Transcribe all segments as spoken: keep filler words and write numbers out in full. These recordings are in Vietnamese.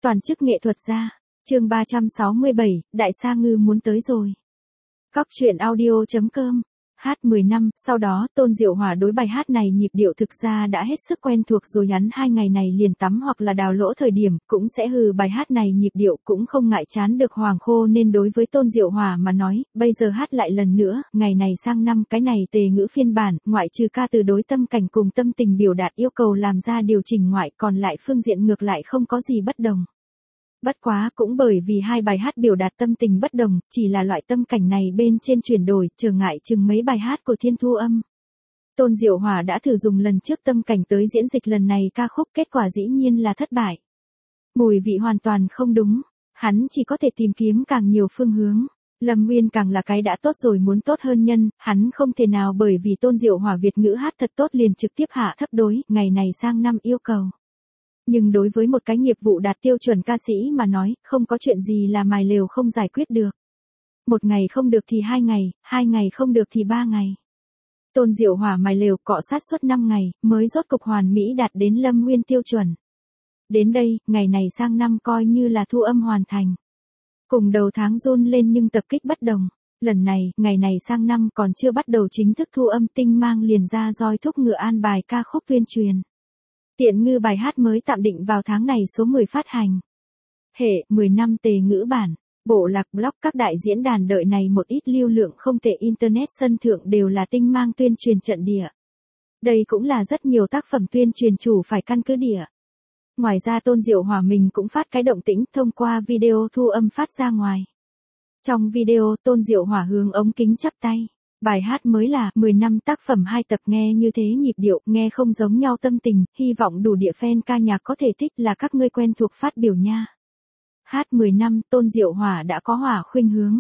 Toàn chức nghệ thuật gia. Chương ba trăm sáu mươi bảy, Đại Sa Ngư muốn tới rồi. Cóc truyện audio chấm com. Hát mười năm, sau đó Tôn Diệu Hỏa đối bài hát này nhịp điệu thực ra đã hết sức quen thuộc rồi, hắn hai ngày này liền tắm hoặc là đào lỗ thời điểm, cũng sẽ hừ bài hát này nhịp điệu, cũng không ngại chán được hoàng khô, nên đối với Tôn Diệu Hỏa mà nói, bây giờ hát lại lần nữa, ngày này sang năm, cái này tề ngữ phiên bản, ngoại trừ ca từ đối tâm cảnh cùng tâm tình biểu đạt yêu cầu làm ra điều chỉnh ngoại, còn lại phương diện ngược lại không có gì bất đồng. Bất quá cũng bởi vì hai bài hát biểu đạt tâm tình bất đồng, chỉ là loại tâm cảnh này bên trên chuyển đổi, trở ngại chừng mấy bài hát của Thiên Thu Âm. Tôn Diệu Hỏa đã thử dùng lần trước tâm cảnh tới diễn dịch lần này ca khúc, kết quả dĩ nhiên là thất bại. Mùi vị hoàn toàn không đúng, hắn chỉ có thể tìm kiếm càng nhiều phương hướng. Lâm Nguyên càng là cái đã tốt rồi muốn tốt hơn nhân, hắn không thể nào bởi vì Tôn Diệu Hỏa Việt ngữ hát thật tốt liền trực tiếp hạ thấp đối, ngày này sang năm yêu cầu. Nhưng đối với một cái nghiệp vụ đạt tiêu chuẩn ca sĩ mà nói, không có chuyện gì là mài lều không giải quyết được. Một ngày không được thì hai ngày, hai ngày không được thì ba ngày. Tôn Diệu Hỏa mài lều cọ sát suốt năm ngày, mới rốt cục hoàn mỹ đạt đến Lâm Nguyên tiêu chuẩn. Đến đây, ngày này sang năm coi như là thu âm hoàn thành. Cùng đầu tháng run lên nhưng tập kích bất đồng. Lần này, ngày này sang năm còn chưa bắt đầu chính thức thu âm, Tinh Mang liền ra roi thúc ngựa an bài ca khúc tuyên truyền. Tiện ngư bài hát mới tạm định vào tháng này số mười phát hành. Hệ, mười năm tề ngữ bản. Bộ lạc blog các đại diễn đàn đợi này một ít lưu lượng không tệ, internet sân thượng đều là Tinh Mang tuyên truyền trận địa. Đây cũng là rất nhiều tác phẩm tuyên truyền chủ phải căn cứ địa. Ngoài ra Tôn Diệu Hỏa mình cũng phát cái động tĩnh thông qua video thu âm phát ra ngoài. Trong video Tôn Diệu Hỏa hướng ống kính chắp tay. Bài hát mới là mười năm, tác phẩm hai tập, nghe như thế nhịp điệu, nghe không giống nhau tâm tình, hy vọng đủ địa fan ca nhạc có thể thích là các ngươi quen thuộc phát biểu nha. Hát mười năm, Tôn Diệu Hỏa đã có hỏa khuynh hướng.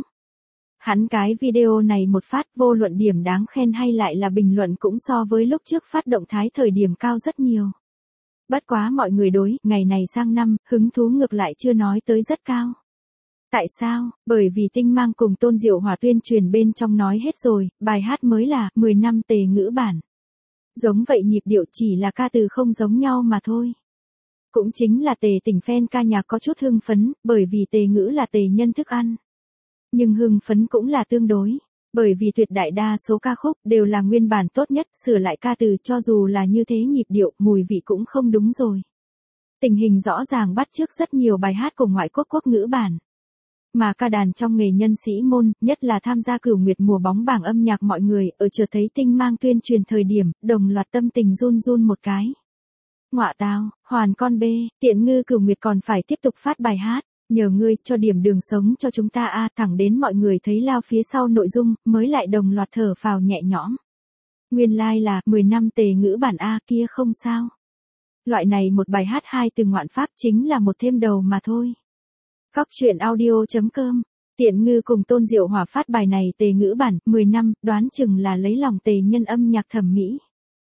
Hắn cái video này một phát, vô luận điểm đáng khen hay lại là bình luận cũng so với lúc trước phát động thái thời điểm cao rất nhiều. Bất quá mọi người đối, ngày này sang năm, hứng thú ngược lại chưa nói tới rất cao. Tại sao? Bởi vì Tinh Mang cùng Tôn Diệu Hỏa tuyên truyền bên trong nói hết rồi, bài hát mới là mười năm tề ngữ bản. Giống vậy nhịp điệu, chỉ là ca từ không giống nhau mà thôi. Cũng chính là tề tỉnh fan ca nhạc có chút hưng phấn, bởi vì tề ngữ là tề nhân thức ăn. Nhưng hưng phấn cũng là tương đối, bởi vì tuyệt đại đa số ca khúc đều là nguyên bản tốt nhất, sửa lại ca từ cho dù là như thế nhịp điệu, mùi vị cũng không đúng rồi. Tình hình rõ ràng bắt chước rất nhiều bài hát của ngoại quốc quốc ngữ bản. Mà ca đàn trong nghề nhân sĩ môn, nhất là tham gia cửu nguyệt mùa bóng bảng âm nhạc, mọi người ở chợt thấy Tinh Mang tuyên truyền thời điểm, đồng loạt tâm tình run run một cái. Ngọa tao, hoàn con bê, tiện ngư cửu nguyệt còn phải tiếp tục phát bài hát, nhờ ngươi cho điểm đường sống cho chúng ta a, thẳng đến mọi người thấy lao phía sau nội dung, mới lại đồng loạt thở phào nhẹ nhõm. Nguyên lai like là mười năm tề ngữ bản a kia không sao. Loại này một bài hát hai từ ngoạn pháp chính là một thêm đầu mà thôi. Cóc truyện audio chấm com. Tiện ngư cùng Tôn Diệu Hỏa phát bài này tề ngữ bản, mười năm, đoán chừng là lấy lòng tề nhân âm nhạc thẩm mỹ.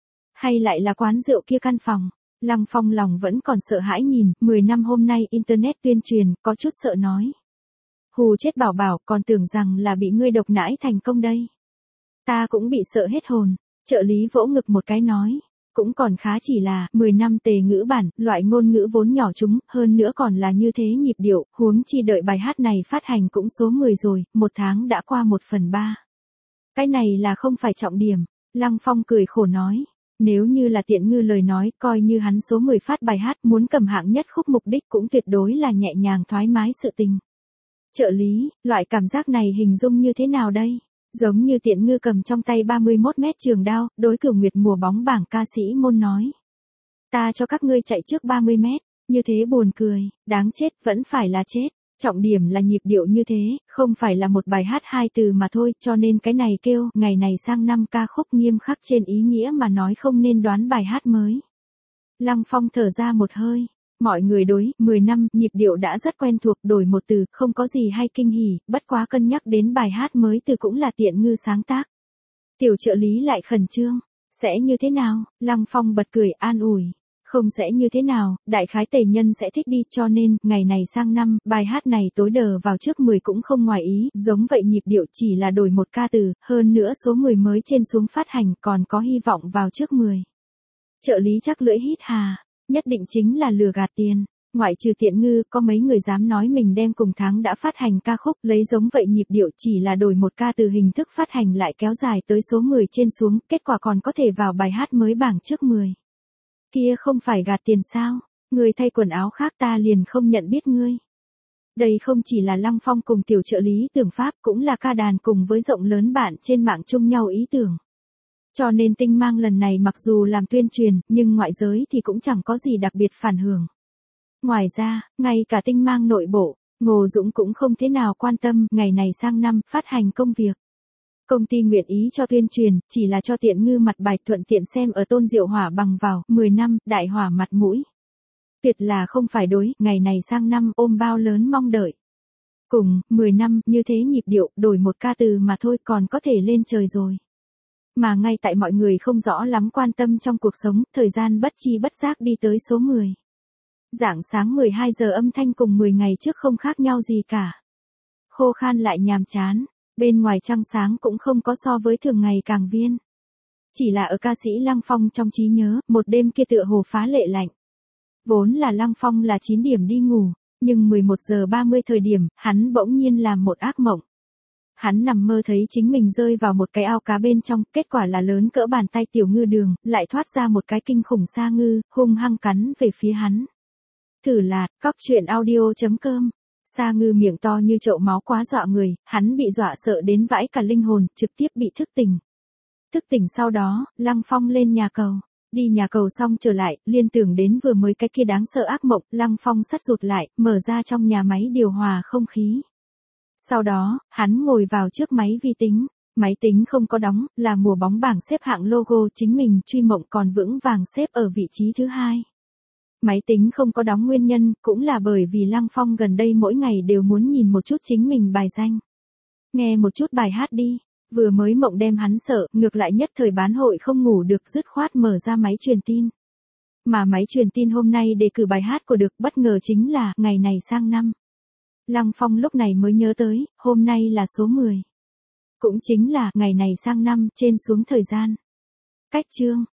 Hay lại là quán rượu kia căn phòng. Lăng Phong lòng vẫn còn sợ hãi nhìn, mười năm hôm nay internet tuyên truyền, có chút sợ nói. Hù chết bảo bảo, còn tưởng rằng là bị ngươi độc nãi thành công đây. Ta cũng bị sợ hết hồn, trợ lý vỗ ngực một cái nói. Cũng còn khá, chỉ là mười năm tề ngữ bản, loại ngôn ngữ vốn nhỏ chúng, hơn nữa còn là như thế nhịp điệu, huống chi đợi bài hát này phát hành cũng số mười rồi, một tháng đã qua một phần ba. Cái này là không phải trọng điểm, Lăng Phong cười khổ nói. Nếu như là tiện ngư lời nói, coi như hắn số mười phát bài hát, muốn cầm hạng nhất khúc mục đích cũng tuyệt đối là nhẹ nhàng thoải mái sự tình. Trợ lý, loại cảm giác này hình dung như thế nào đây? Giống như tiện ngư cầm trong tay ba mươi mốt mét trường đao, đối cửu nguyệt mùa bóng bảng ca sĩ môn nói. Ta cho các ngươi chạy trước ba mươi mét, như thế buồn cười, đáng chết vẫn phải là chết. Trọng điểm là nhịp điệu như thế, không phải là một bài hát hai từ mà thôi, cho nên cái này kêu, ngày này sang năm ca khúc nghiêm khắc trên ý nghĩa mà nói, không nên đoán bài hát mới. Lăng Phong thở ra một hơi. Mọi người đối, mười năm, nhịp điệu đã rất quen thuộc, đổi một từ, không có gì hay kinh hỉ, bất quá cân nhắc đến bài hát mới từ cũng là tiện ngư sáng tác. Tiểu trợ lý lại khẩn trương, sẽ như thế nào? Lăng Phong bật cười an ủi. Không sẽ như thế nào, đại khái tề nhân sẽ thích đi, cho nên, ngày này sang năm, bài hát này tối đờ vào trước mười cũng không ngoài ý, giống vậy nhịp điệu chỉ là đổi một ca từ, hơn nữa số mười mới trên xuống phát hành, còn có hy vọng vào trước mười. Trợ lý chắc lưỡi hít hà, nhất định chính là lừa gạt tiền. Ngoại trừ Tiện Ngư, có mấy người dám nói mình đem cùng tháng đã phát hành ca khúc, lấy giống vậy nhịp điệu, chỉ là đổi một ca từ hình thức phát hành lại kéo dài tới số mười trên xuống, kết quả còn có thể vào bài hát mới bảng trước mười. Kia không phải gạt tiền sao? Người thay quần áo khác ta liền không nhận biết ngươi. Đây không chỉ là Lăng Phong cùng tiểu trợ lý Tưởng Pháp, cũng là ca đàn cùng với rộng lớn bạn trên mạng chung nhau ý tưởng. Cho nên Tinh Mang lần này mặc dù làm tuyên truyền, nhưng ngoại giới thì cũng chẳng có gì đặc biệt phản hưởng. Ngoài ra, ngay cả Tinh Mang nội bộ, Ngô Dũng cũng không thế nào quan tâm ngày này sang năm phát hành công việc. Công ty nguyện ý cho tuyên truyền, chỉ là cho Tiện Ngư mặt bài thuận tiện xem ở Tôn Diệu Hỏa bằng vào mười năm, đại hỏa mặt mũi. Tuyệt là không phải đối, ngày này sang năm ôm bao lớn mong đợi. Cùng, mười năm, như thế nhịp điệu, đổi một ca từ mà thôi còn có thể lên trời rồi. Mà ngay tại mọi người không rõ lắm quan tâm trong cuộc sống, thời gian bất chi bất giác đi tới số mười. Rạng sáng mười hai giờ âm thanh cùng mười ngày trước không khác nhau gì cả. Khô khan lại nhàm chán, bên ngoài trăng sáng cũng không có so với thường ngày càng viên. Chỉ là ở ca sĩ Lăng Phong trong trí nhớ, một đêm kia tựa hồ phá lệ lạnh. Vốn là Lăng Phong là chín điểm đi ngủ, nhưng mười một giờ ba mươi thời điểm, hắn bỗng nhiên làm một ác mộng. Hắn nằm mơ thấy chính mình rơi vào một cái ao cá bên trong, kết quả là lớn cỡ bàn tay tiểu ngư đường, lại thoát ra một cái kinh khủng sa ngư, hung hăng cắn về phía hắn. Thử lạt, cóc truyện audio chấm com. Sa ngư miệng to như chậu máu quá dọa người, hắn bị dọa sợ đến vãi cả linh hồn, trực tiếp bị thức tỉnh. Thức tỉnh sau đó, Lăng Phong lên nhà cầu. Đi nhà cầu xong trở lại, liên tưởng đến vừa mới cái kia đáng sợ ác mộng, Lăng Phong sắt rụt lại, mở ra trong nhà máy điều hòa không khí. Sau đó, hắn ngồi vào trước máy vi tính. Máy tính không có đóng, là mùa bóng bảng xếp hạng logo chính mình truy mộng còn vững vàng xếp ở vị trí thứ hai. Máy tính không có đóng nguyên nhân, cũng là bởi vì Lăng Phong gần đây mỗi ngày đều muốn nhìn một chút chính mình bài danh. Nghe một chút bài hát đi, vừa mới mộng đem hắn sợ, ngược lại nhất thời bán hội không ngủ được dứt khoát mở ra máy truyền tin. Mà máy truyền tin hôm nay đề cử bài hát của được bất ngờ chính là ngày này sang năm. Lăng Phong lúc này mới nhớ tới, hôm nay là số mười. Cũng chính là ngày này sang năm trên xuống thời gian. Cách chương.